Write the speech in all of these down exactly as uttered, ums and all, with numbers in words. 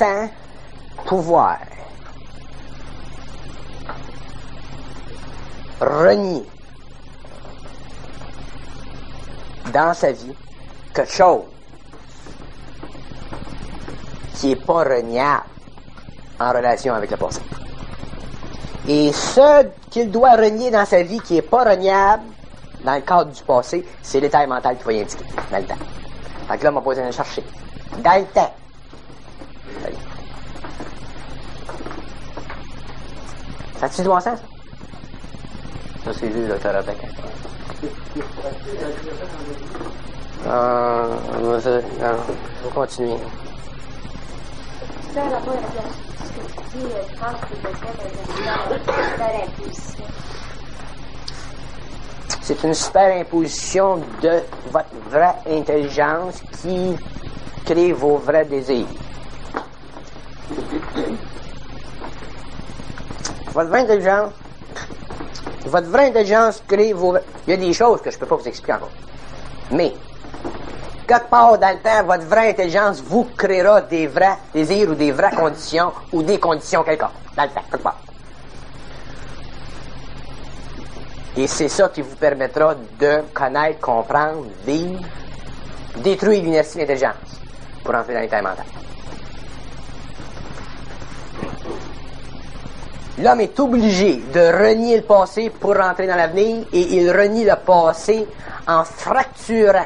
sans pouvoir renier dans sa vie quelque chose qui n'est pas reniable en relation avec le passé. Et ce qu'il doit renier dans sa vie qui n'est pas reniable dans le cadre du passé, c'est l'état mental qu'il faut y indiquer dans le temps. Fait que là, on m'a pas besoin de chercher. Dans le temps. Ça a-tu du bon sens, ça? Ça, c'est lui, l'auteur avec. Euh, on va continuer. Ça, là-bas, ce que tu dis, je pense que c'est une super imposition. C'est une super imposition de votre vraie intelligence qui crée vos vrais désirs. Votre vraie intelligence, votre vraie intelligence crée vos... Il y a des choses que je ne peux pas vous expliquer encore. Mais, quelque part dans le temps, votre vraie intelligence vous créera des vrais désirs ou des vraies conditions ou des conditions quelque part, dans le temps, quelque part. Et c'est ça qui vous permettra de connaître, comprendre, vivre, détruire l'inertie de l'intelligence pour entrer dans l'état mental. L'homme est obligé de renier le passé pour rentrer dans l'avenir et il renie le passé en fracturant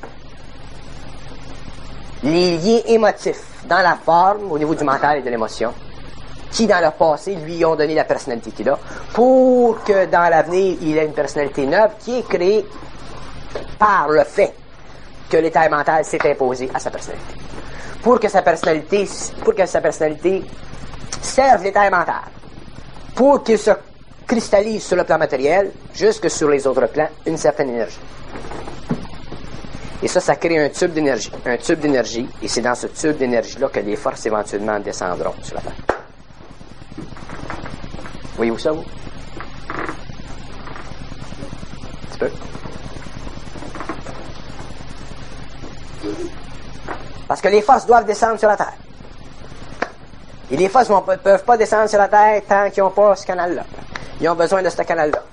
les liens émotifs dans la forme, au niveau du mental et de l'émotion, qui dans le passé lui ont donné la personnalité qu'il a, pour que dans l'avenir il ait une personnalité neuve qui est créée par le fait que l'état mental s'est imposé à sa personnalité. Pour que sa personnalité, pour que sa personnalité serve l'état mental, pour qu'il se cristallise sur le plan matériel, jusque sur les autres plans, une certaine énergie. Et ça, ça crée un tube d'énergie. Un tube d'énergie, et c'est dans ce tube d'énergie-là que les forces éventuellement descendront sur la Terre. Voyez-vous ça, vous? Un petit peu. Parce que les forces doivent descendre sur la Terre. Et les forces ne peuvent pas descendre sur la Terre tant qu'ils n'ont pas ce canal-là. Ils ont besoin de ce canal-là.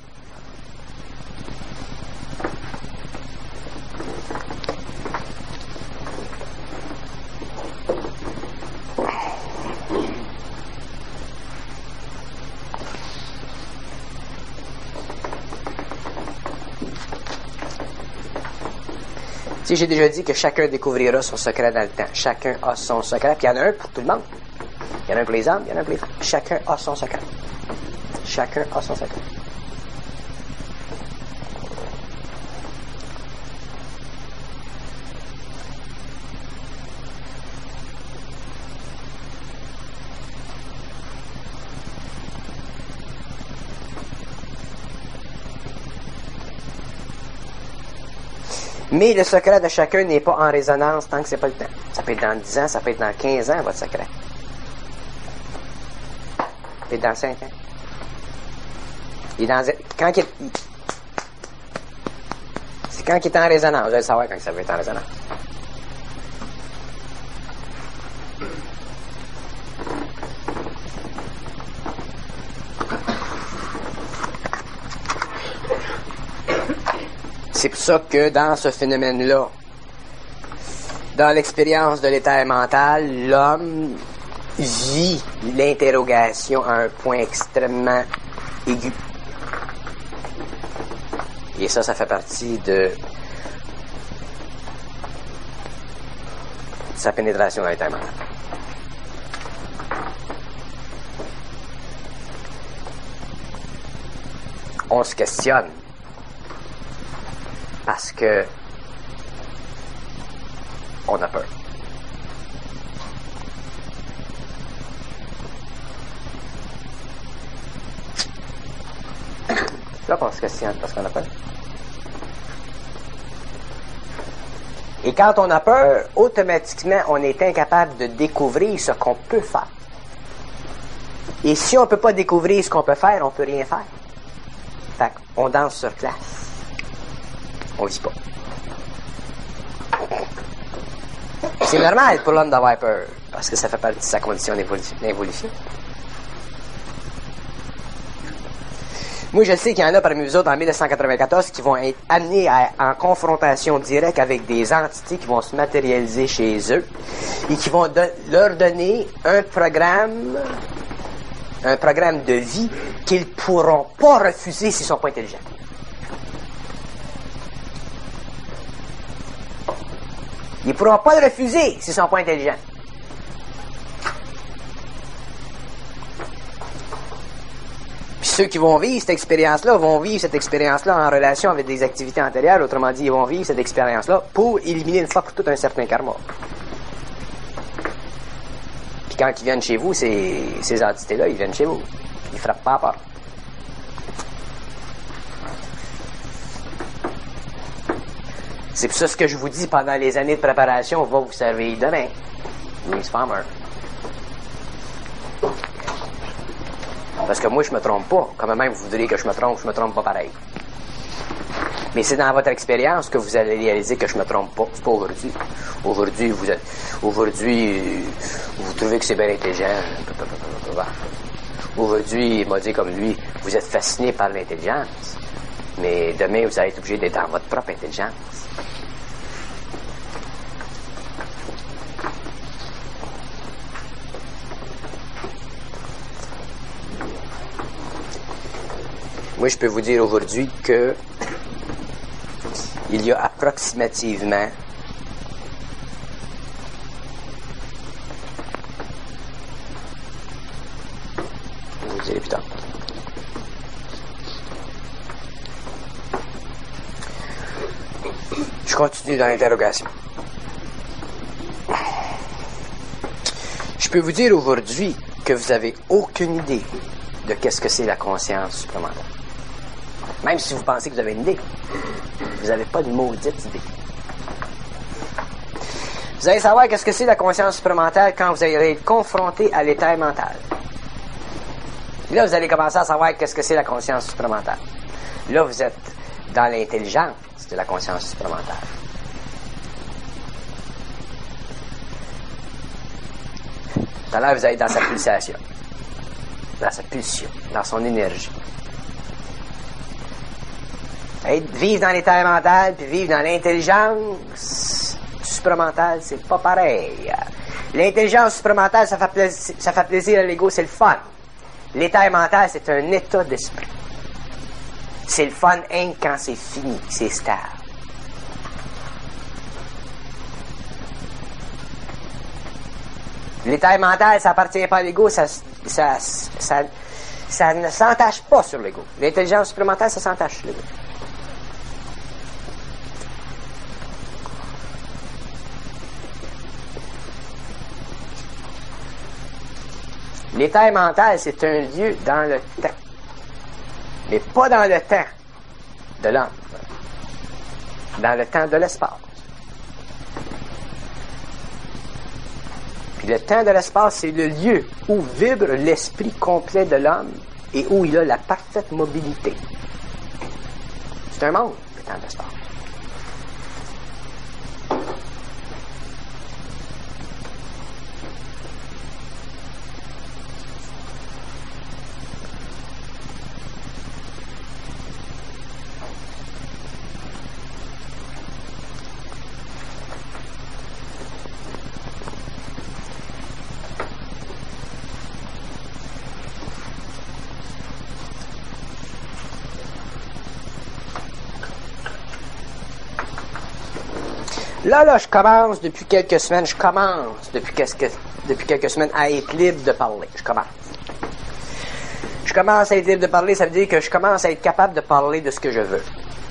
Si j'ai déjà dit que chacun découvrira son secret dans le temps. Chacun a son secret. Puis il y en a un pour tout le monde. Il y en a un pour les hommes, il y en a un pour les femmes. Chacun a son secret. Chacun a son secret. Mais le secret de chacun n'est pas en résonance tant que c'est pas le temps. Ça peut être dans dix ans, ça peut être dans quinze ans, votre secret. Ça peut être dans cinq ans. Et dans, quand il est, c'est quand il est en résonance. Vous allez savoir quand ça va être en résonance. C'est pour ça que dans ce phénomène-là, dans l'expérience de l'état mental, l'homme vit l'interrogation à un point extrêmement aigu. Et ça, ça fait partie de sa pénétration dans l'état mental. On se questionne. Parce que on a peur. C'est là qu'on se questionne parce qu'on a peur. Et quand on a peur, automatiquement, on est incapable de découvrir ce qu'on peut faire. Et si on ne peut pas découvrir ce qu'on peut faire, on ne peut rien faire. Fait qu'on danse sur place. On vit pas. C'est normal pour l'homme d'avoir peur, parce que ça fait partie de sa condition d'évolution. Moi, je sais qu'il y en a parmi vous autres en mille neuf cent quatre-vingt-quatorze qui vont être amenés à, en confrontation directe avec des entités qui vont se matérialiser chez eux et qui vont do- leur donner un programme, un programme de vie qu'ils ne pourront pas refuser s'ils ne sont pas intelligents. Ils ne pourront pas le refuser s'ils ne sont pas intelligents. Puis ceux qui vont vivre cette expérience-là vont vivre cette expérience-là en relation avec des activités antérieures. Autrement dit, ils vont vivre cette expérience-là pour éliminer une fois pour toutes un certain karma. Puis quand ils viennent chez vous, ces, ces entités-là, ils viennent chez vous. Ils ne frappent pas à part. C'est pour ça ce que je vous dis pendant les années de préparation va vous servir demain. Louise Farmer. Parce que moi, je me trompe pas. Quand même, vous voudriez que je me trompe, je me trompe pas pareil. Mais c'est dans votre expérience que vous allez réaliser que je me trompe pas. C'est pas aujourd'hui. Aujourd'hui, vous êtes, aujourd'hui, vous trouvez que c'est bien intelligent. Aujourd'hui, il m'a dit comme lui, vous êtes fasciné par l'intelligence. Mais demain, vous allez être obligé d'être dans votre propre intelligence. Moi, je peux vous dire aujourd'hui que il y a approximativement je vous le dirai plus tard. Je continue dans l'interrogation. Je peux vous dire aujourd'hui que vous n'avez aucune idée de qu'est-ce que c'est la conscience supplémentaire. Même si vous pensez que vous avez une idée, vous n'avez pas de maudite idée. Vous allez savoir qu'est-ce que c'est la conscience supplémentaire quand vous allez être confronté à l'état mental. Et là, vous allez commencer à savoir qu'est-ce que c'est la conscience supplémentaire. Là, vous êtes dans l'intelligence de la conscience supplémentaire. Tout à l'heure, vous allez dans sa pulsation, dans sa pulsion, dans son énergie. Être, vivre dans l'état mental puis vivre dans l'intelligence supramentale, c'est pas pareil. L'intelligence supramentale, ça fait plaisir, ça fait plaisir à l'ego, c'est le fun. L'état mental, c'est un état d'esprit. C'est le fun hein, quand c'est fini, c'est stable. L'état mental, ça appartient pas à l'ego, ça, ça, ça, ça ne s'entache pas sur l'ego. L'intelligence supplémentaire, ça s'entache sur l'ego. L'état mental, c'est un lieu dans le temps. Mais pas dans le temps de l'homme. Dans le temps de l'espace. Puis le temps de l'espace, c'est le lieu où vibre l'esprit complet de l'homme et où il a la parfaite mobilité. C'est un monde, le temps de l'espace. Là, là, je commence, depuis quelques semaines, je commence, depuis quelques, depuis quelques semaines, à être libre de parler. Je commence. Je commence à être libre de parler, ça veut dire que je commence à être capable de parler de ce que je veux.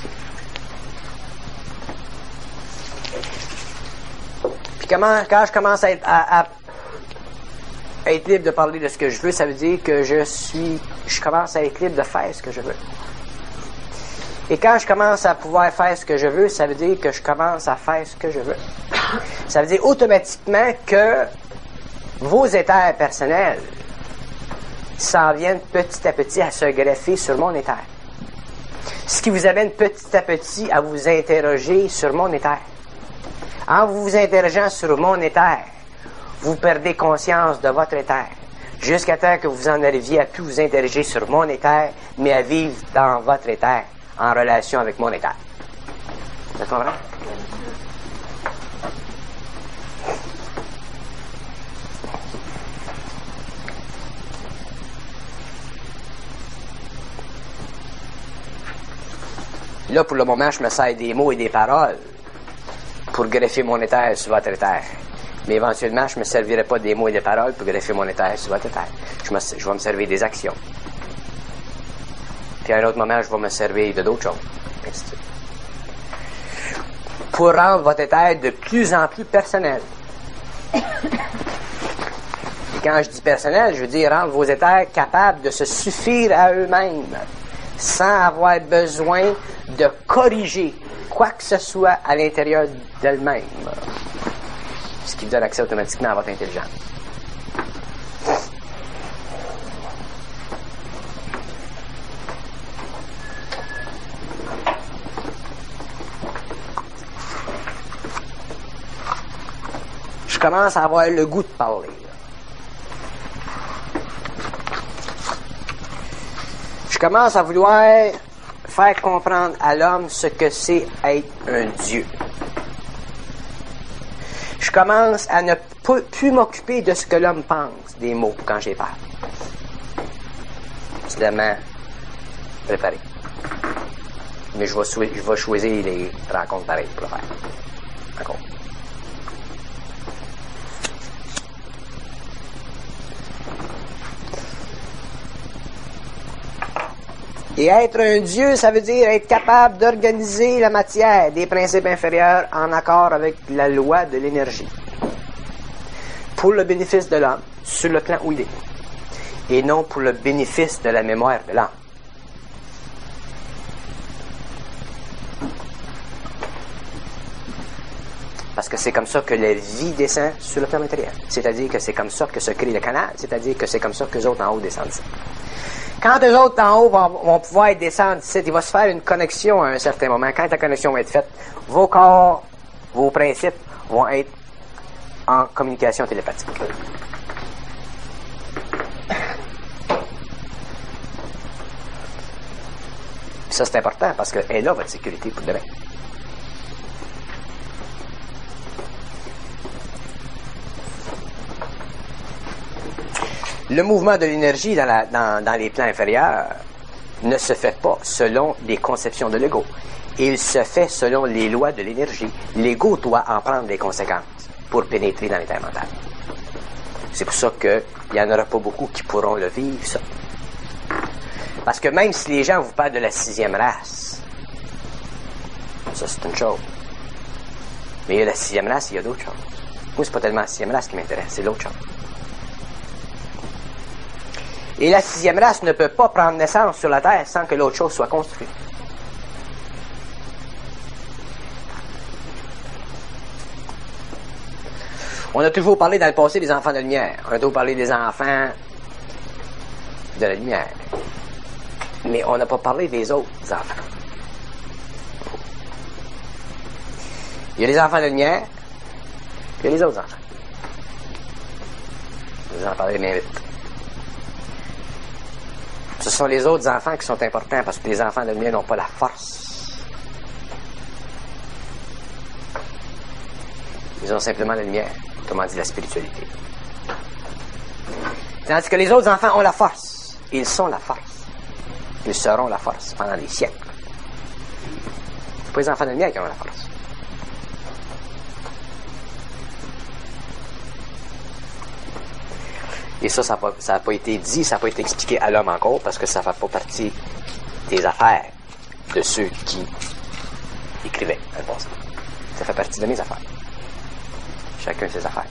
Puis comment, quand je commence à être, à, à, à être libre de parler de ce que je veux, ça veut dire que je suis, je commence à être libre de faire ce que je veux. Et quand je commence à pouvoir faire ce que je veux, ça veut dire que je commence à faire ce que je veux. Ça veut dire automatiquement que vos éthers personnels s'en viennent petit à petit à se greffer sur mon éther. Ce qui vous amène petit à petit à vous interroger sur mon éther. En vous vous interrogeant sur mon éther, vous perdez conscience de votre éther, jusqu'à temps que vous en arriviez à plus vous interroger sur mon éther, mais à vivre dans votre éther, en relation avec mon éther. Vous comprenez? Là, pour le moment, je me sers des mots et des paroles pour greffer mon éther sur votre éther. Mais éventuellement, je ne me servirai pas des mots et des paroles pour greffer mon éther sur votre éther. Je, me, je vais me servir des actions. Puis à un autre moment, je vais me servir de d'autres choses. Ainsi de suite. Pour rendre votre éther de plus en plus personnel. Et quand je dis personnel, je veux dire rendre vos éthers capables de se suffire à eux-mêmes, sans avoir besoin de corriger quoi que ce soit à l'intérieur d'elle-même. Ce qui vous donne accès automatiquement à votre intelligence. Je commence à avoir le goût de parler. Je commence à vouloir faire comprendre à l'homme ce que c'est être un Dieu. Je commence à ne plus m'occuper de ce que l'homme pense des mots quand j'ai peur. Évidemment, préparé. Mais je vais, je vais choisir les rencontres pareilles pour le faire. D'accord. Et être un Dieu, ça veut dire être capable d'organiser la matière des principes inférieurs en accord avec la loi de l'énergie. Pour le bénéfice de l'homme, sur le plan où il est. Et non pour le bénéfice de la mémoire de l'âme. Parce que c'est comme ça que la vie descend sur le plan matériel. C'est-à-dire que c'est comme ça que se crée le canal. C'est-à-dire que c'est comme ça que les autres en haut descendent ici. Quand les autres en haut vont, vont pouvoir descendre ici, il va se faire une connexion à un certain moment. Quand la connexion va être faite, vos corps, vos principes vont être en communication télépathique. Ça, c'est important parce qu'elle est là, votre sécurité pour demain. Le mouvement de l'énergie dans, la, dans, dans les plans inférieurs ne se fait pas selon les conceptions de l'ego. Il se fait selon les lois de l'énergie. L'ego doit en prendre les conséquences pour pénétrer dans l'état mental. C'est pour ça qu'il n'y en aura pas beaucoup qui pourront le vivre, ça. Parce que même si les gens vous parlent de la sixième race, ça c'est une chose. Mais il y a la sixième race, il y a d'autres choses. Moi, c'est pas tellement la sixième race qui m'intéresse, c'est l'autre chose. Et la sixième race ne peut pas prendre naissance sur la Terre sans que l'autre chose soit construite. On a toujours parlé dans le passé des enfants de lumière. On a toujours parlé des enfants de la lumière. Mais on n'a pas parlé des autres enfants. Il y a les enfants de lumière, puis il y a les autres enfants. Je vais en parler bien vite. Ce sont les autres enfants qui sont importants parce que les enfants de lumière n'ont pas la force. Ils ont simplement la lumière, comment dit la spiritualité. Tandis que les autres enfants ont la force. Ils sont la force. Ils seront la force pendant des siècles. C'est pas les enfants de lumière qui ont la force. Et ça, ça n'a pas été dit, ça n'a pas été expliqué à l'homme encore, parce que ça ne fait pas partie des affaires de ceux qui écrivaient à le passé. Ça fait partie de mes affaires. Chacun ses affaires.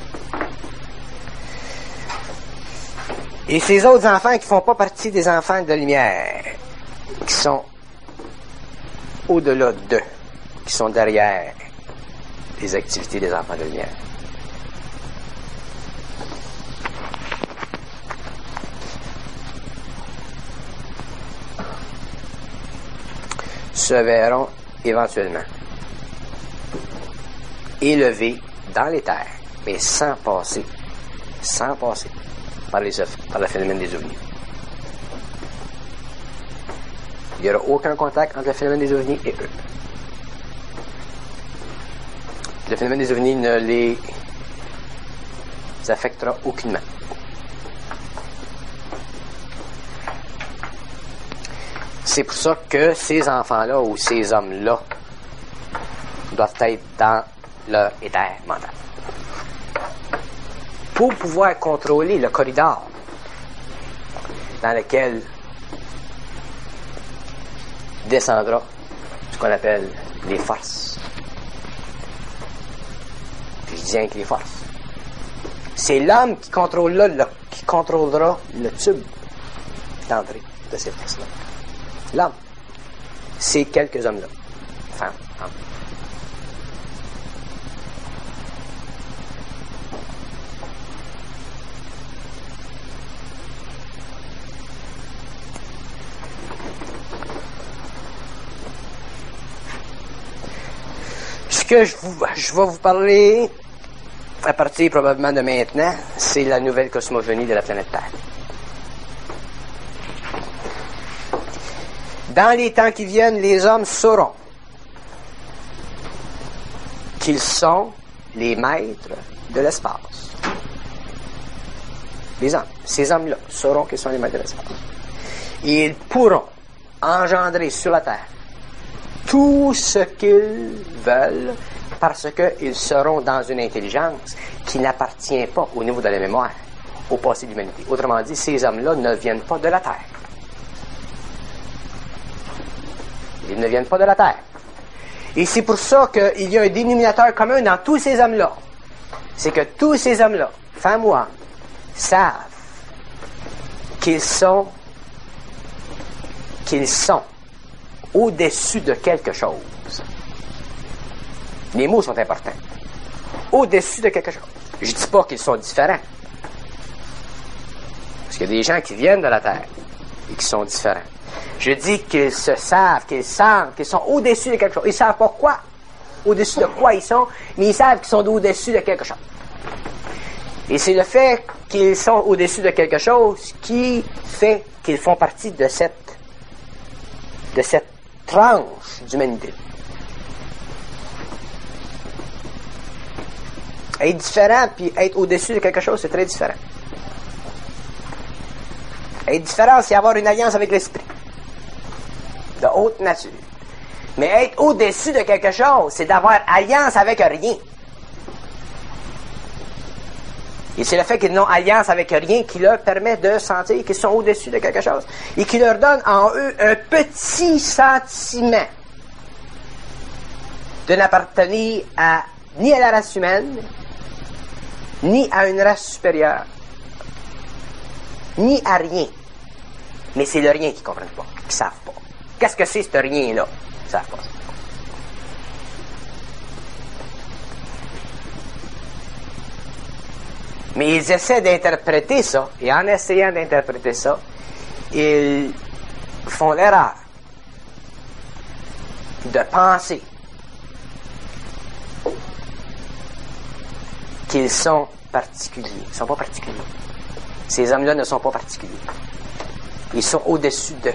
Et ces autres enfants qui ne font pas partie des enfants de lumière, qui sont au-delà d'eux, qui sont derrière les activités des enfants de lumière. Se verront éventuellement. élevés dans les terres, mais sans passer, sans passer par, les, par le phénomène des ovnis. Il n'y aura aucun contact entre le phénomène des ovnis et eux. Le phénomène des ovnis ne les affectera aucunement. C'est pour ça que ces enfants-là ou ces hommes-là doivent être dans leur éther mental. Pour pouvoir contrôler le corridor dans lequel descendra ce qu'on appelle les forces. Puis je dis rien que les forces. C'est l'homme qui contrôlera le, qui contrôlera le tube d'entrée de ces forces-là. L'homme. C'est quelques hommes-là. Femmes, hommes. Ce que je, vous, je vais vous parler à partir probablement de maintenant, c'est la nouvelle cosmogonie de la planète Terre. Dans les temps qui viennent, les hommes sauront qu'ils sont les maîtres de l'espace. Les hommes, ces hommes-là sauront qu'ils sont les maîtres de l'espace. Et ils pourront engendrer sur la Terre tout ce qu'ils veulent parce qu'ils seront dans une intelligence qui n'appartient pas au niveau de la mémoire, au passé de l'humanité. Autrement dit, ces hommes-là ne viennent pas de la Terre. Ils ne viennent pas de la Terre. Et c'est pour ça qu'il y a un dénominateur commun dans tous ces hommes-là. C'est que tous ces hommes-là, femmes ou hommes, savent qu'ils sont, qu'ils sont au-dessus de quelque chose. Les mots sont importants. Au-dessus de quelque chose. Je ne dis pas qu'ils sont différents. Parce qu'il y a des gens qui viennent de la Terre et qui sont différents. Je dis qu'ils se savent, qu'ils sentent, qu'ils sont au-dessus de quelque chose. Ils ne savent pas quoi, au-dessus de quoi ils sont, mais ils savent qu'ils sont au-dessus de quelque chose. Et c'est le fait qu'ils sont au-dessus de quelque chose qui fait qu'ils font partie de cette, de cette tranche d'humanité. Être différent puis être au-dessus de quelque chose, c'est très différent. Être différent, c'est avoir une alliance avec l'esprit. De haute nature. Mais être au-dessus de quelque chose, c'est d'avoir alliance avec rien. Et c'est le fait qu'ils n'ont alliance avec rien qui leur permet de sentir qu'ils sont au-dessus de quelque chose. Et qui leur donne en eux un petit sentiment de n'appartenir à, ni à la race humaine, ni à une race supérieure, ni à rien. Mais c'est le rien qu'ils ne comprennent pas, qu'ils ne savent pas. Qu'est-ce que c'est ce rien-là? Ils ne savent pas. Mais ils essaient d'interpréter ça, et en essayant d'interpréter ça, ils font l'erreur de penser qu'ils sont particuliers. Ils ne sont pas particuliers. Ces hommes-là ne sont pas particuliers. Ils sont au-dessus d'eux.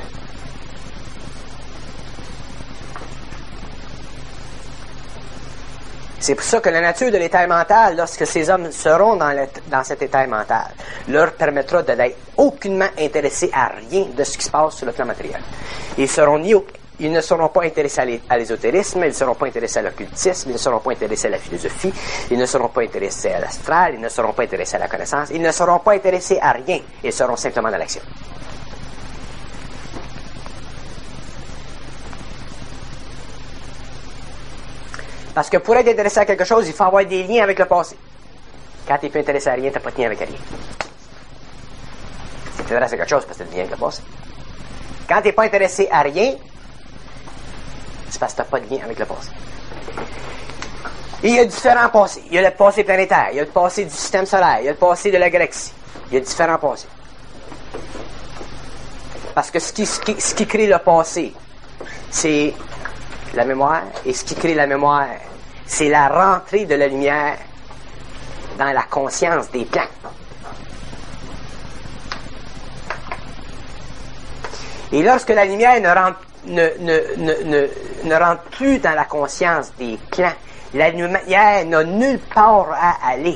C'est pour ça que la nature de l'état mental, lorsque ces hommes seront dans, le, dans cet état mental, leur permettra de n'être aucunement intéressés à rien de ce qui se passe sur le plan matériel. Ils, seront ni au, ils ne seront pas intéressés à l'ésotérisme, ils ne seront pas intéressés à l'occultisme, ils ne seront pas intéressés à la philosophie, ils ne seront pas intéressés à l'astral, ils ne seront pas intéressés à la connaissance, ils ne seront pas intéressés à rien, ils seront simplement dans l'action. Parce que pour être intéressé à quelque chose, il faut avoir des liens avec le passé. Quand tu n'es plus intéressé à rien, tu n'as pas de lien avec rien. Si tu t'intéresses à quelque chose, c'est parce que tu as des liens avec le passé. Quand tu n'es pas intéressé à rien, c'est parce que tu n'as pas de lien avec le passé. Et il y a différents passés. Il y a le passé planétaire, il y a le passé du système solaire, il y a le passé de la galaxie. Il y a différents passés. Parce que ce qui, ce qui, ce qui crée le passé, c'est la mémoire, et ce qui crée la mémoire, c'est la rentrée de la lumière dans la conscience des plans. Et lorsque la lumière ne rentre, ne, ne, ne, ne, ne rentre plus dans la conscience des plans, la lumière n'a nulle part à aller.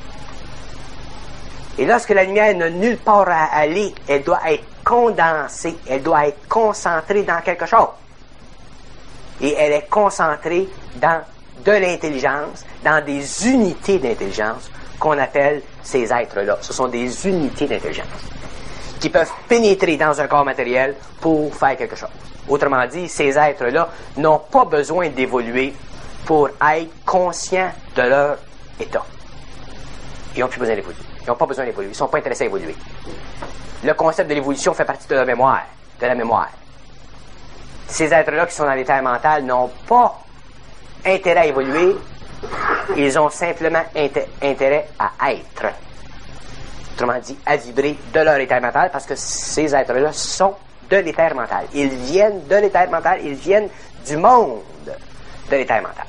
Et lorsque la lumière n'a nulle part à aller, elle doit être condensée, elle doit être concentrée dans quelque chose. Et elle est concentrée dans de l'intelligence, dans des unités d'intelligence qu'on appelle ces êtres-là. Ce sont des unités d'intelligence qui peuvent pénétrer dans un corps matériel pour faire quelque chose. Autrement dit, ces êtres-là n'ont pas besoin d'évoluer pour être conscients de leur état. Ils n'ont plus besoin d'évoluer. Ils n'ont pas besoin d'évoluer. Ils ne sont pas intéressés à évoluer. Le concept de l'évolution fait partie de la mémoire. De la mémoire. Ces êtres-là qui sont dans l'état mental n'ont pas intérêt à évoluer. Ils ont simplement inté- intérêt à être. Autrement dit, à vibrer de leur état mental, parce que ces êtres-là sont de l'éther mental. Ils viennent de l'éther mental, ils viennent du monde de l'éther mental.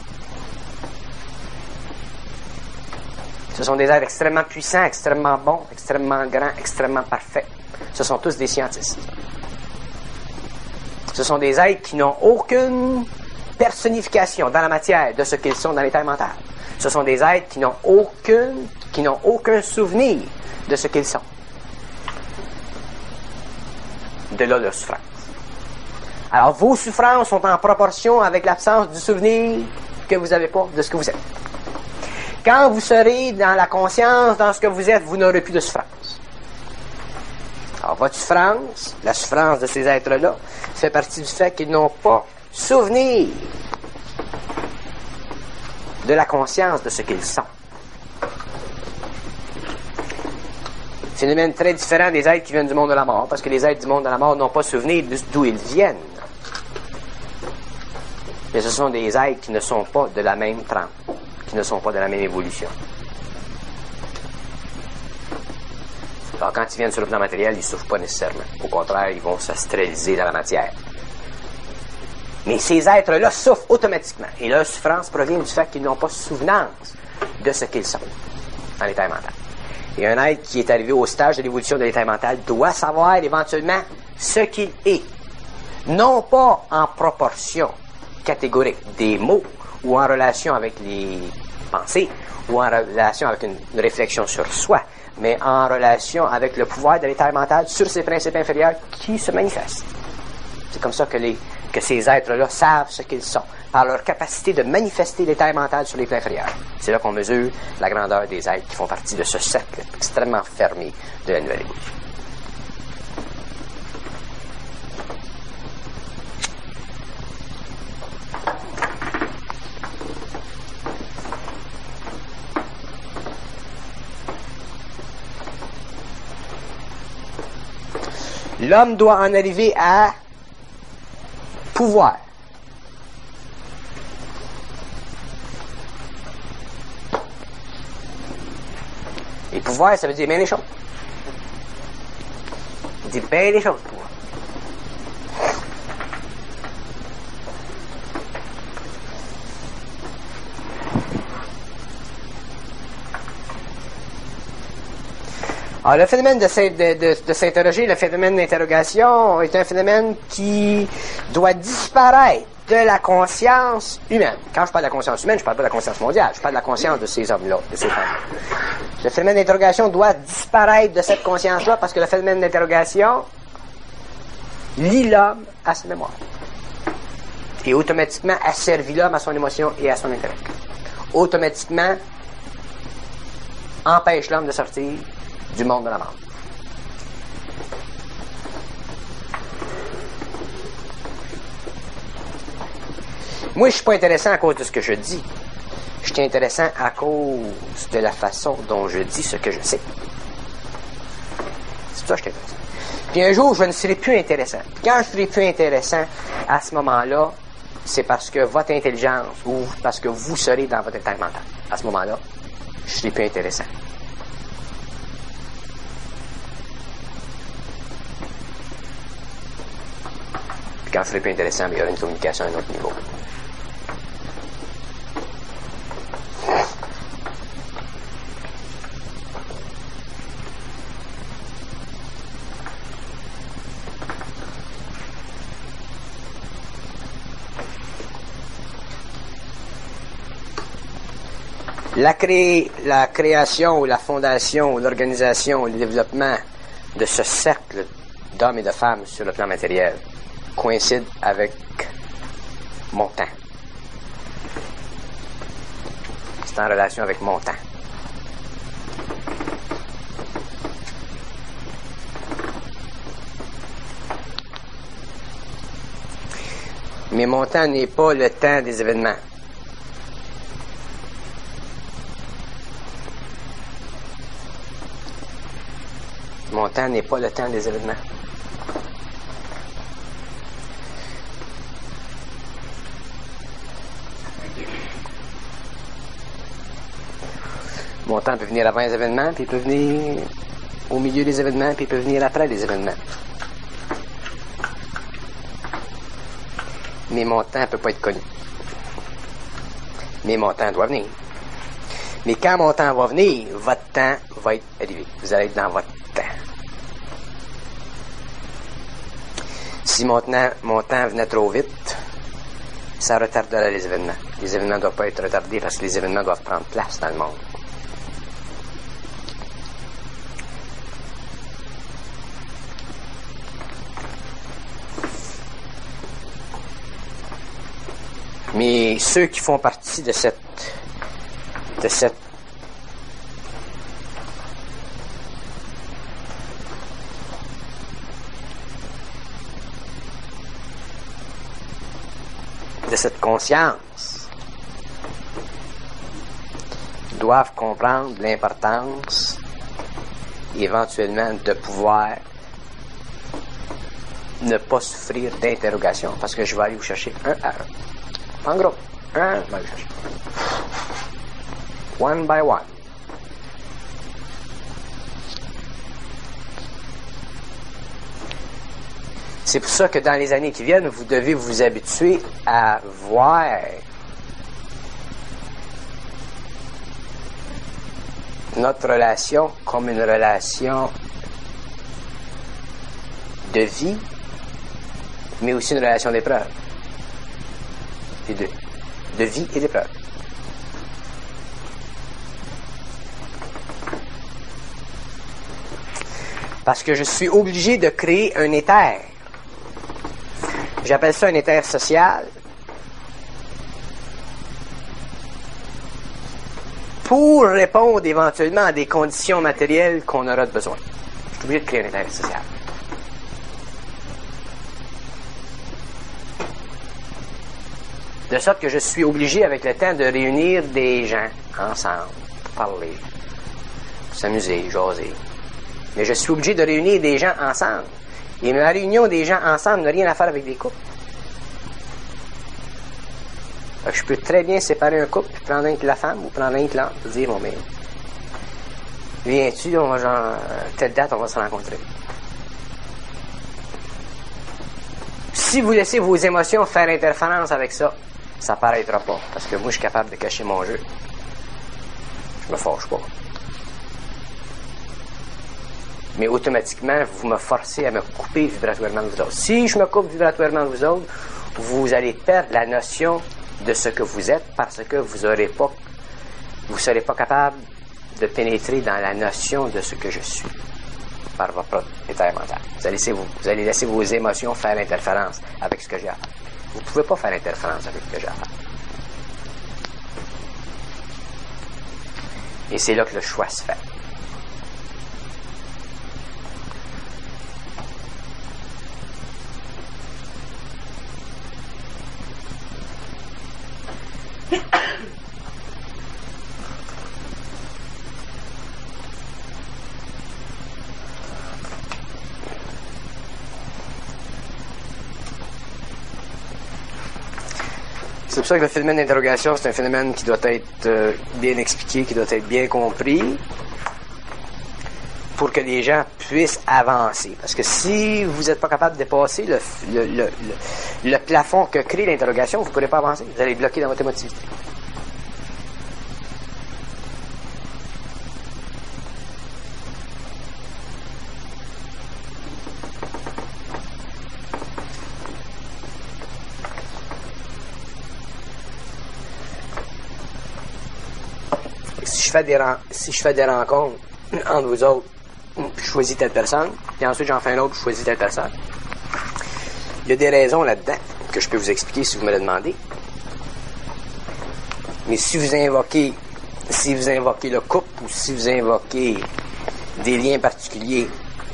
Ce sont des êtres extrêmement puissants, extrêmement bons, extrêmement grands, extrêmement parfaits. Ce sont tous des scientistes. Ce sont des êtres qui n'ont aucune personnification dans la matière de ce qu'ils sont dans l'éther mental. Ce sont des êtres qui n'ont aucune, qui n'ont aucun souvenir de ce qu'ils sont. De là leur souffrance. Alors, vos souffrances sont en proportion avec l'absence du souvenir que vous n'avez pas de ce que vous êtes. Quand vous serez dans la conscience, dans ce que vous êtes, vous n'aurez plus de souffrance. Alors, votre souffrance, la souffrance de ces êtres-là, fait partie du fait qu'ils n'ont pas souvenir de la conscience de ce qu'ils sont. Phénomène très différent des êtres qui viennent du monde de la mort, parce que les êtres du monde de la mort n'ont pas souvenir d'où ils viennent. Mais ce sont des êtres qui ne sont pas de la même trempe, qui ne sont pas de la même évolution. Alors, quand ils viennent sur le plan matériel, ils ne souffrent pas nécessairement. Au contraire, ils vont s'astraliser dans la matière. Mais ces êtres-là souffrent automatiquement. Et leur souffrance provient du fait qu'ils n'ont pas souvenance de ce qu'ils sont dans l'état mental. Et un être qui est arrivé au stage de l'évolution de l'état mental doit savoir éventuellement ce qu'il est. Non pas en proportion catégorique des mots ou en relation avec les pensées ou en relation avec une, une réflexion sur soi, mais en relation avec le pouvoir de l'état mental sur ses principes inférieurs qui se manifestent. C'est comme ça que, les, que ces êtres-là savent ce qu'ils sont, par leur capacité de manifester l'état mental sur les plans inférieurs. C'est là qu'on mesure la grandeur des êtres qui font partie de ce cercle extrêmement fermé de la nouvelle évolution. L'homme doit en arriver à pouvoir. Et pouvoir, ça veut dire bien les choses. Il dit bien les choses, pouvoir. Alors, le phénomène de, de, de, de s'interroger, le phénomène d'interrogation est un phénomène qui doit disparaître de la conscience humaine. Quand je parle de la conscience humaine, je parle pas de la conscience mondiale, je parle de la conscience de ces hommes-là, de ces femmes-là. Le phénomène d'interrogation doit disparaître de cette conscience-là parce que le phénomène d'interrogation lie l'homme à sa mémoire. Et automatiquement asservit l'homme à son émotion et à son intellect. Automatiquement empêche l'homme de sortir du monde de la mort. Moi, je suis pas intéressant à cause de ce que je dis. Je suis intéressant à cause de la façon dont je dis ce que je sais. C'est pour ça que je suis intéressant. Puis un jour, je ne serai plus intéressant. Quand je serai plus intéressant, à ce moment-là, c'est parce que votre intelligence ou parce que vous serez dans votre état mental. À ce moment-là, je serai plus intéressant. Quand ce serait plus intéressant, il y aura une communication à un autre niveau. La, cré... la création ou la fondation ou l'organisation ou le développement de ce cercle d'hommes et de femmes sur le plan matériel coïncide avec mon temps. C'est en relation avec mon temps. Mais mon temps n'est pas le temps des événements. Mon temps n'est pas le temps des événements. Mon temps peut venir avant les événements, puis il peut venir au milieu des événements, puis il peut venir après les événements. Mais mon temps ne peut pas être connu. Mais mon temps doit venir. Mais quand mon temps va venir, votre temps va être arrivé. Vous allez être dans votre temps. Si mon temps, mon temps venait trop vite, ça retarderait les événements. Les événements ne doivent pas être retardés parce que les événements doivent prendre place dans le monde. Mais ceux qui font partie de cette de cette de cette conscience doivent comprendre l'importance éventuellement de pouvoir ne pas souffrir d'interrogation parce que je vais aller vous chercher un à un. En gros, un, je vais aller chercher. One by one. C'est pour ça que dans les années qui viennent, vous devez vous habituer à voir notre relation comme une relation de vie, mais aussi une relation d'épreuve. Les deux. De vie et d'épreuve. Parce que je suis obligé de créer un éther. J'appelle ça un éther social. Pour répondre éventuellement à des conditions matérielles qu'on aura besoin. Je suis obligé de créer un éther social. De sorte que je suis obligé avec le temps de réunir des gens ensemble, pour parler, pour s'amuser, jaser. Mais je suis obligé de réunir des gens ensemble. Et ma réunion des gens ensemble n'a rien à faire avec des couples. Donc, je peux très bien séparer un couple, puis prendre un que la femme, ou prendre un que l'homme, et dire, bon, mais, viens-tu, on va genre, telle date, on va se rencontrer. Si vous laissez vos émotions faire interférence avec ça, ça paraîtra pas. Parce que moi, je suis capable de cacher mon jeu. Je me fâche pas. Mais automatiquement, vous me forcez à me couper vibratoirement de vous autres. Si je me coupe vibratoirement de vous autres, vous allez perdre la notion de ce que vous êtes parce que vous aurez pas, vous serez pas capable de pénétrer dans la notion de ce que je suis par votre propre état mental. Vous allez laisser, vous, vous allez laisser vos émotions faire interférence avec ce que j'ai à faire. Vous ne pouvez pas faire interférence avec ce que j'ai à faire. Et c'est là que le choix se fait. C'est pour ça que le phénomène d'interrogation, c'est un phénomène qui doit être euh, bien expliqué, qui doit être bien compris, pour que les gens puissent avancer. Parce que si vous n'êtes pas capable de dépasser le, le, le, le, le plafond que crée l'interrogation, vous ne pourrez pas avancer. Vous allez bloquer dans votre émotivité. fais des, ren- si je fais des rencontres entre vous autres, je choisis telle personne, puis ensuite j'en fais un autre, je choisis telle personne. Il y a des raisons là-dedans que je peux vous expliquer si vous me le demandez. Mais si vous invoquez, si vous invoquez le couple ou si vous invoquez des liens particuliers,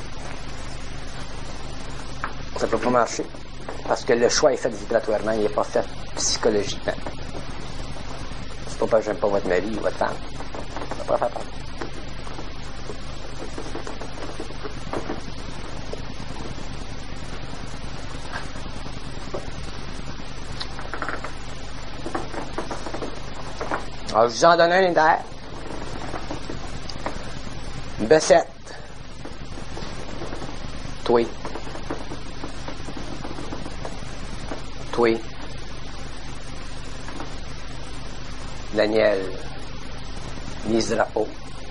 ça ne peut pas marcher. Parce que le choix est fait vibratoirement, il n'est pas fait psychologiquement. C'est pas parce que j'aime pas votre mari ou votre femme. Ça va pas faire peur. Alors, je vous en donne un inter. Bessette. Toi. Toi. Daniel. Lise Drapeau.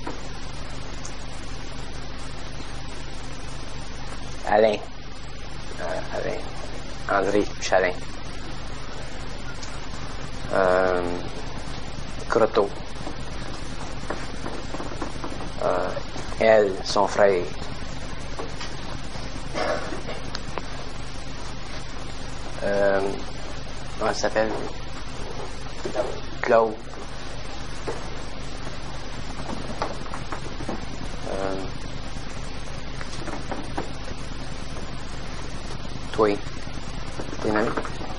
Alain. Euh, Alain. André Chalin. Euh, Croteau. Euh, elle, son frère. Euh, comment elle s'appelle? Claude. Euh, toi. T'es nommé?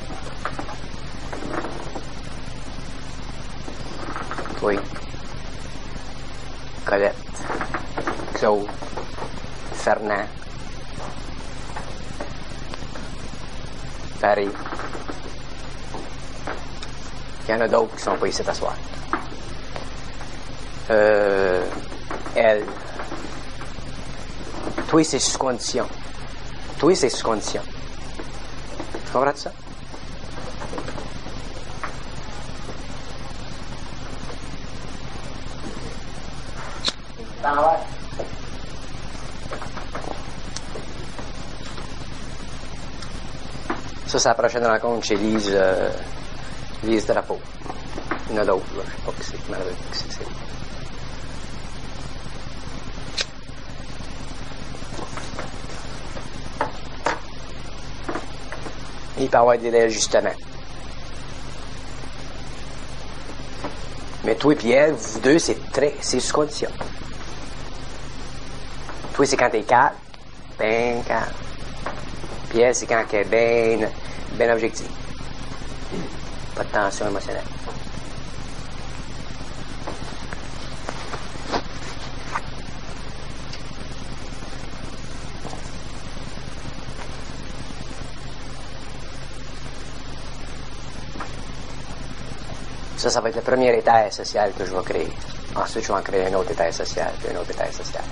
Toi. Colette. Claude. Fernand. Paris. Il y en a d'autres qui sont pas ici t'asseoir. Euh, elle. Toi, c'est sous condition. Toi, c'est sous condition. Tu comprends ça? Ça, c'est la prochaine rencontre chez Lise, euh, Lise Drapeau. Il y en a d'autres, là. Je sais pas qui c'est, malheureux, qui c'est que c'est. Il peut y avoir des réajustements. Mais toi et puis elle, vous deux, c'est très, c'est sous condition. Toi, c'est quand t'es calme, ben calme. Puis elle, c'est quand elle est bien, bien objective. Pas de tension émotionnelle. Ça, ça va être le premier état social que je vais créer. Ensuite, je vais en créer un autre état social, puis un autre état social.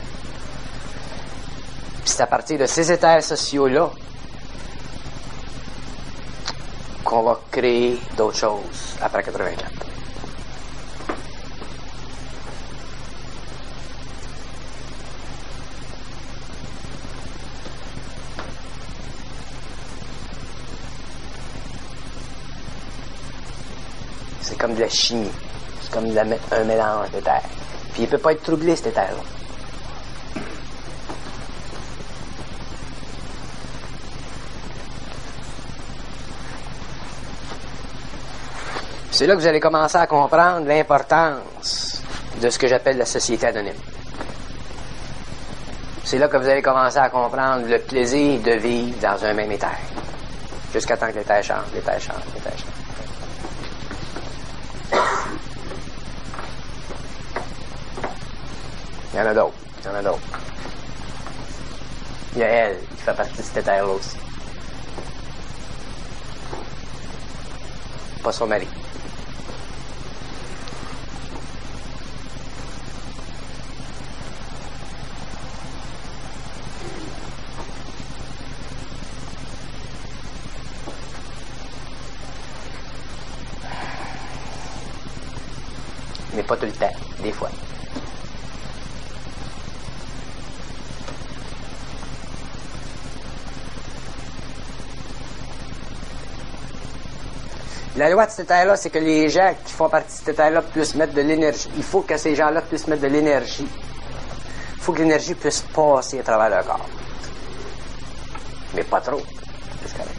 Puis c'est à partir de ces états sociaux-là qu'on va créer d'autres choses après quatre-vingt-quatre. C'est comme de la chimie. C'est comme de la, un mélange d'éthers. Puis il ne peut pas être troublé, cet éther-là. C'est là que vous allez commencer à comprendre l'importance de ce que j'appelle la société anonyme. C'est là que vous allez commencer à comprendre le plaisir de vivre dans un même éther. Jusqu'à temps que l'éther change, l'éther change, l'éther change. Il y en a d'autres, il y en a d'autres. Il y a elle qui fait partie de cet éther-là aussi. Pas son mari. Mais pas tout le temps, des fois. Puis la loi de cet état-là, c'est que les gens qui font partie de cet état-là puissent mettre de l'énergie. Il faut que ces gens-là puissent mettre de l'énergie. Il faut que l'énergie puisse passer à travers leur corps. Mais pas trop. C'est correct.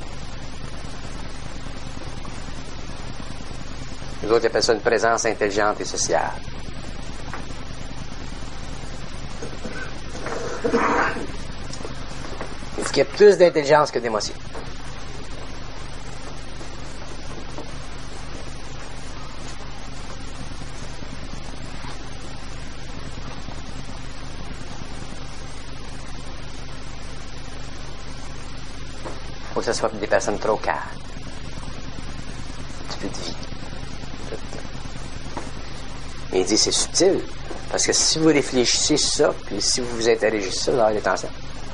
Les autres appellent ça une présence intelligente et sociale. Il faut qu'il y ait plus d'intelligence que d'émotion. Il faut que ce soit des personnes trop calmes. Un petit peu de vie. Mais il dit c'est subtil. Parce que si vous réfléchissez sur ça, puis si vous vous interrogez sur ça, vous aurez des tensions.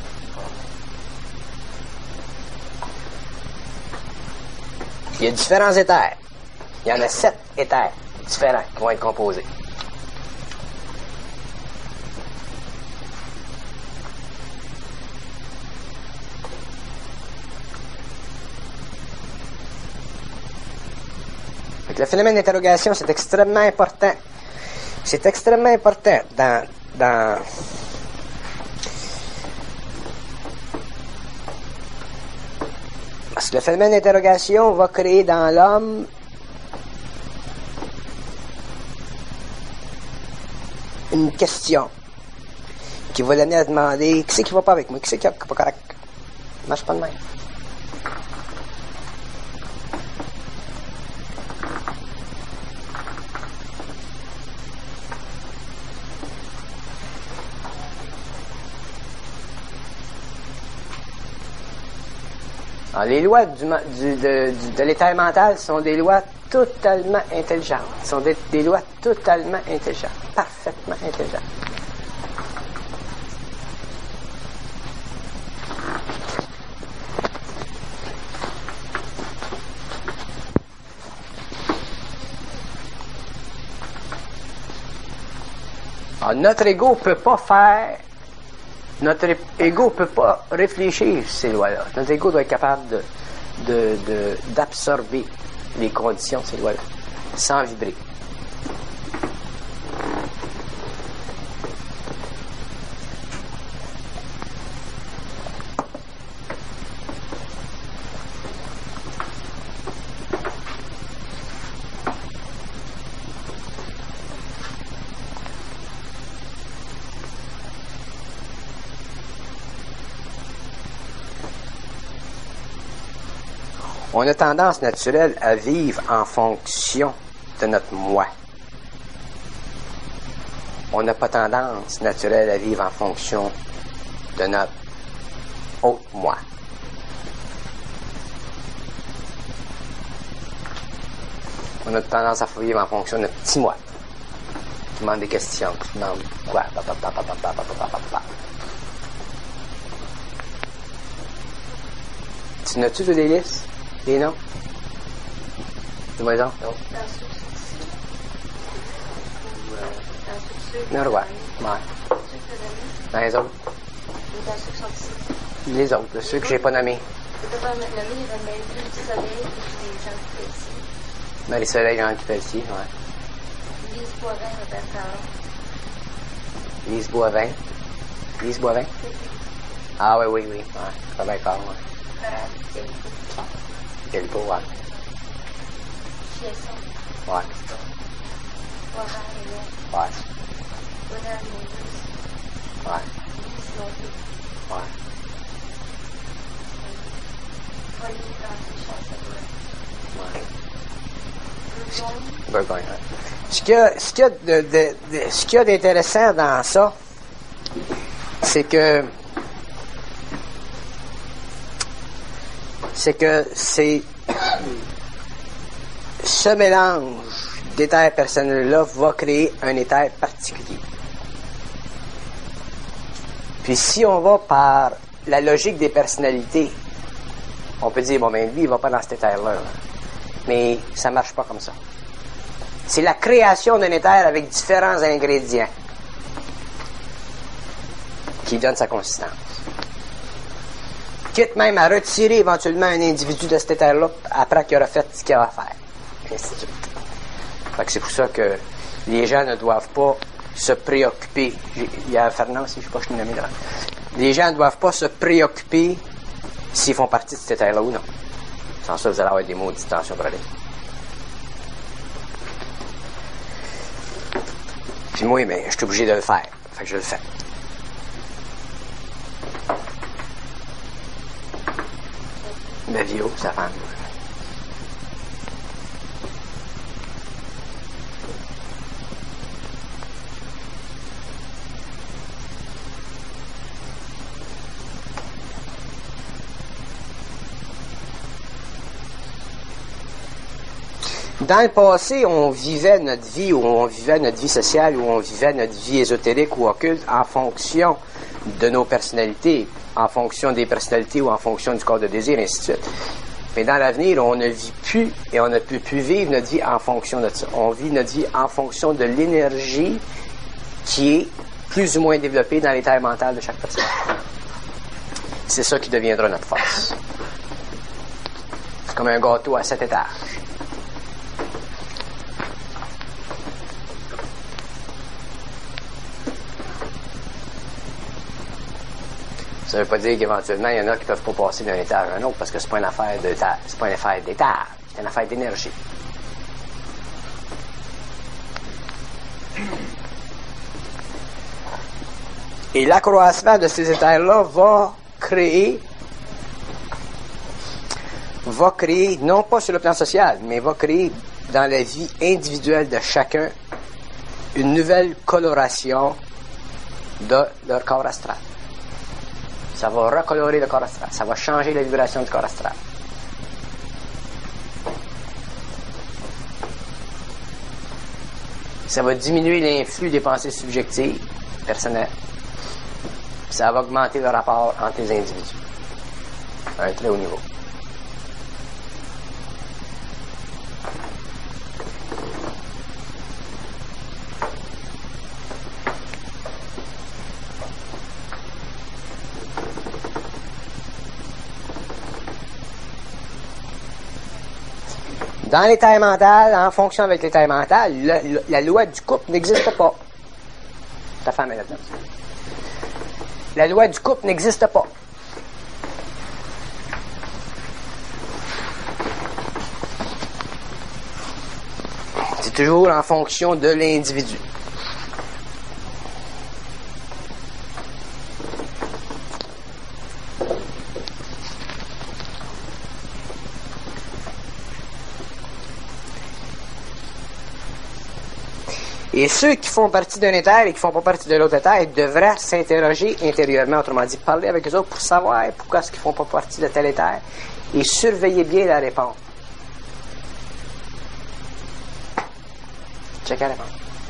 Il y a différents éthers. Il y en a sept éthers différents qui vont être composés. Donc, le phénomène d'interrogation, c'est extrêmement important. C'est extrêmement important dans, dans parce que le phénomène d'interrogation va créer dans l'homme une question qui va l'amener à demander qui c'est qui va pas avec moi, qui c'est qui n'est pas correct. Ça marche pas de même. Alors, les lois du, du, de, du, de l'état mental sont des lois totalement intelligentes. Ce sont des, des lois totalement intelligentes. Parfaitement intelligentes. Alors, notre ego ne peut pas faire... Notre ego ne peut pas réfléchir sur ces lois-là. Notre ego doit être capable de, de, de, d'absorber les conditions de ces lois-là, sans vibrer. On a tendance naturelle à vivre en fonction de notre moi. On n'a pas tendance naturelle à vivre en fonction de notre autre moi. On a tendance à vivre en fonction de notre petit moi. Qui demande des questions, qui demande quoi? Papa, papa, papa, papa, papa, papa. Tu n'as-tu de des listes? Des noms? Dis-moi les autres. Non. Non, ouais. Ouais. Dans les autres. Les autres, ceux que j'ai pas nommés. Marie-Soleil, Jean qui fait ici, ouais. Lise Boivin, Robert Caron. Lise Boivin. Lise Boivin? Ah oui, oui, oui. Ouais. Robert Caron, ouais. Quel beau, ouais. Chiesson. Ouais. Warren Léon. Ouais. Bonheur Ménus. Ouais. Lise Laurier. Ouais. Pauline Danté Chassedois. Ouais. Burgoyne, ouais. Ce qu'il y a, ce qu'il y a de, de, de, ce qu'il y a d'intéressant dans ça, c'est que c'est que c'est ce mélange d'éthers personnels-là va créer un éther particulier. Puis si on va par la logique des personnalités, on peut dire, bon ben lui, il va pas dans cet éther-là. Là. Mais ça marche pas comme ça. C'est la création d'un éther avec différents ingrédients qui donne sa consistance. OK? quitte même à retirer éventuellement un individu de cet état-là après qu'il aura fait ce qu'il a à faire. Et ainsi de suite. Fait que c'est pour ça que les gens ne doivent pas se préoccuper. Il y a Fernand aussi, je ne sais pas, je t'ai nommé là. Les gens ne doivent pas se préoccuper s'ils font partie de cet état-là ou non. Sans ça, vous allez avoir des maudites tensions pour aller. Puis moi, ben, je suis obligé de le faire. Fait que je le fais. Ma vie, oh, sa femme. Dans le passé, on vivait notre vie, ou on vivait notre vie sociale, ou on vivait notre vie ésotérique ou occulte en fonction de nos personnalités, en fonction des personnalités ou en fonction du corps de désir, et ainsi de suite. Mais dans l'avenir, on ne vit plus et on ne peut plus vivre notre vie en fonction de ça. On vit notre vie en fonction de l'énergie qui est plus ou moins développée dans l'état mental de chaque personne. C'est ça qui deviendra notre force. C'est comme un gâteau à sept étages. Ça ne veut pas dire qu'éventuellement, il y en a qui ne peuvent pas passer d'un étage à un autre parce que c'est pas une affaire d'étage, c'est pas une affaire d'étage, c'est une affaire d'énergie. Et l'accroissement de ces états-là va créer, va créer, non pas sur le plan social, mais va créer dans la vie individuelle de chacun une nouvelle coloration de leur corps astral. Ça va recolorer le corps astral. Ça va changer la vibration du corps astral. Ça va diminuer l'influx des pensées subjectives, personnelles. Ça va augmenter le rapport entre les individus. À un très haut niveau. Dans l'état mental, en fonction avec l'état mental, la, la, la loi du couple n'existe pas. Ta femme est là-dedans. La loi du couple n'existe pas. C'est toujours en fonction de l'individu. Et ceux qui font partie d'un éther et qui ne font pas partie de l'autre éther devraient s'interroger intérieurement, autrement dit, parler avec eux autres pour savoir pourquoi est-ce qu'ils ne font pas partie de tel éther et surveiller bien la réponse. Checker la réponse.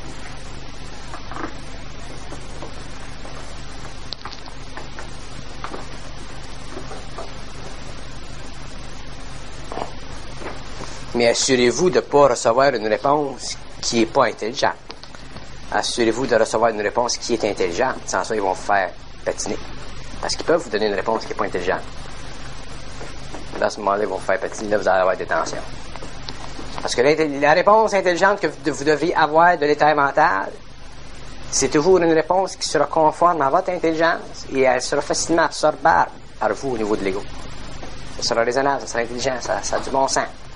Mais assurez-vous de ne pas recevoir une réponse qui n'est pas intelligente. Assurez-vous de recevoir une réponse qui est intelligente. Sans ça, ils vont vous faire patiner. Parce qu'ils peuvent vous donner une réponse qui n'est pas intelligente. Là, à ce moment-là, ils vont vous faire patiner. Là, vous allez avoir des tensions. Parce que la réponse intelligente que vous devez avoir de l'état mental, c'est toujours une réponse qui sera conforme à votre intelligence et elle sera facilement absorbable par vous au niveau de l'ego. Ça sera raisonnable, ça sera intelligent, ça, ça a du bon sens.